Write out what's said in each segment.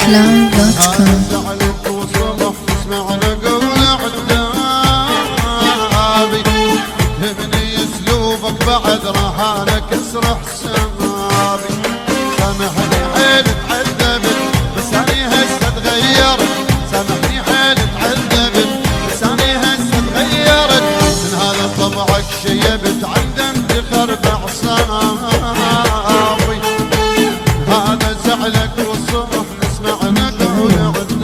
cloud.com. زعلت وصلح تسمعنا قول عتابي تهمني اسلوبك بعد راح انا كسر حسابي سامحني حيل تعذبت بس اني هسه تغيرت سامحني حيل تعذبت بس اني هسه تغيرت من هذا طبعك شيبت عندك خرب اعصابي هذا زعلك وصلح نسمعنا قول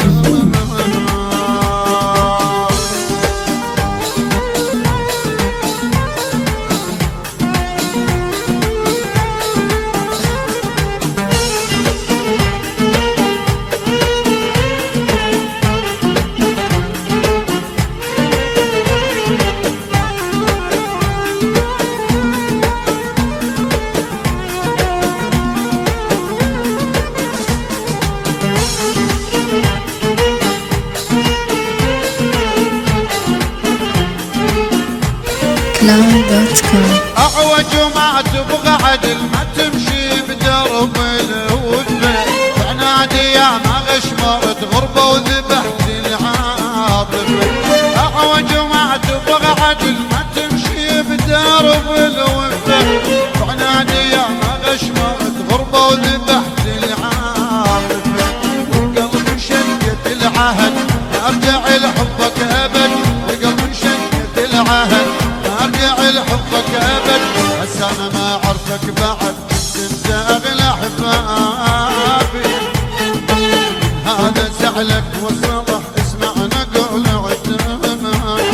cloud.com. اعوج وما تبغى عدل ما تمشي بدرب الوفا عنادي يا ما غشمرت غربه وذبحت العاطفه اعوج وما تبغى عدل ما تمشي بدرب الوفا عنادي يا ما غشمرت غربه وذبحت العاطفه القلب شدت العهد ارجع لحبك ابد القلب شدت العهد ارجع لحبك ابد هسه انا ما اعرفك بعد انت اغلى احبابي هذا زعلك وصلح اسمعنا قول عتابي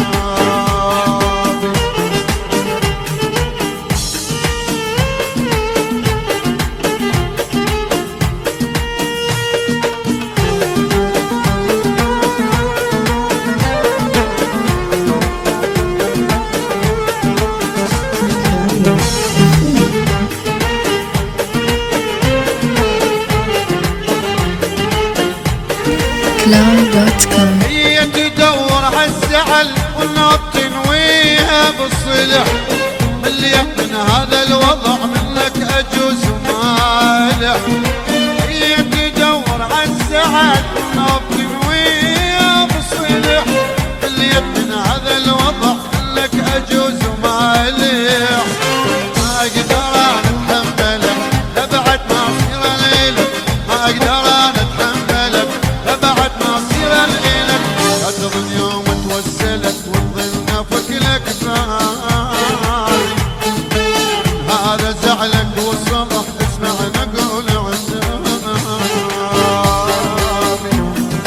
cloud.com. هي تدور عالزعل والنار تنويها بالصلح اللي من هذا الوضع منك اجوز ومالح هي تدور عالزعل والنار تنويها بالصلح اللي من هذا الوضع منك اجوز ومالح ما اقدر انا اتحملك لبعد ما اصير ليلك ما اقدر انا اتحملك لبعد ما اصير ليلك تظن يوم توسلت وتظل نفك لك بال هذا زعلك وصلح اسمعنا قول عتابي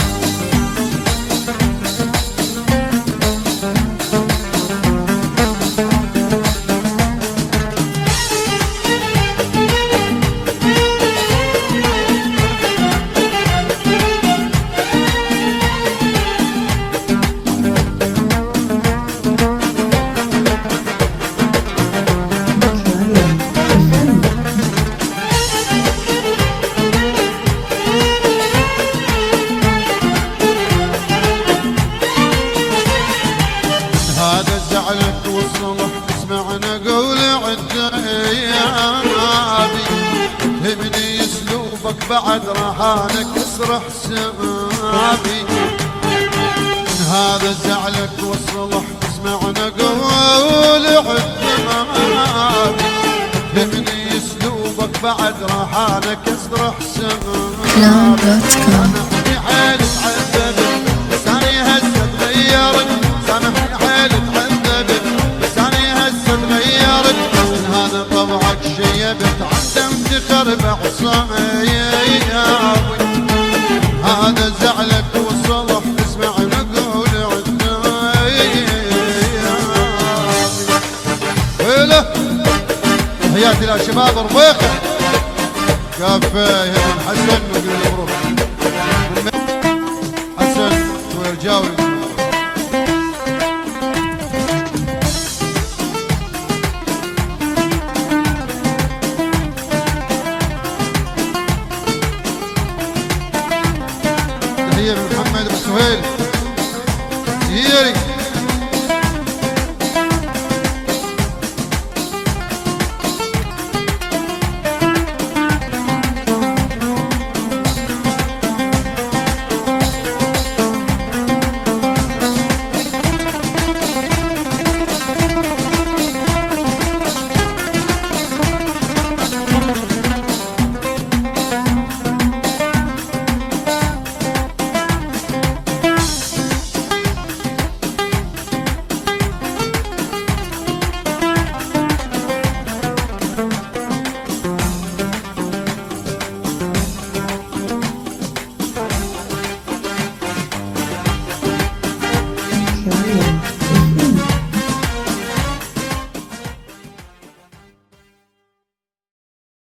هذا زعلك وصلح اسمعنا قول عتابي تهمني اسلوبك بعد راح انا كسر حسابي هذا زعلك وصلح اسمعنا قول عتابي تهمني اسلوبك بعد راح انا كسر حسابي cloud.com. سامحني حيل تعذبت بس اني هسه تغيرت سامحني حيل تعذبت بس اني هسه تغيرت من هذا طبعك شيبت عندك تخرب اعصابي هذا زعلك وصلح اسمعنا قول عتابي ويله تحياتي للشباب ربيقه كافيه من حسن وقول مبروك حسن ويرجاوي تحية من محمد بن سهيل ييري كبير.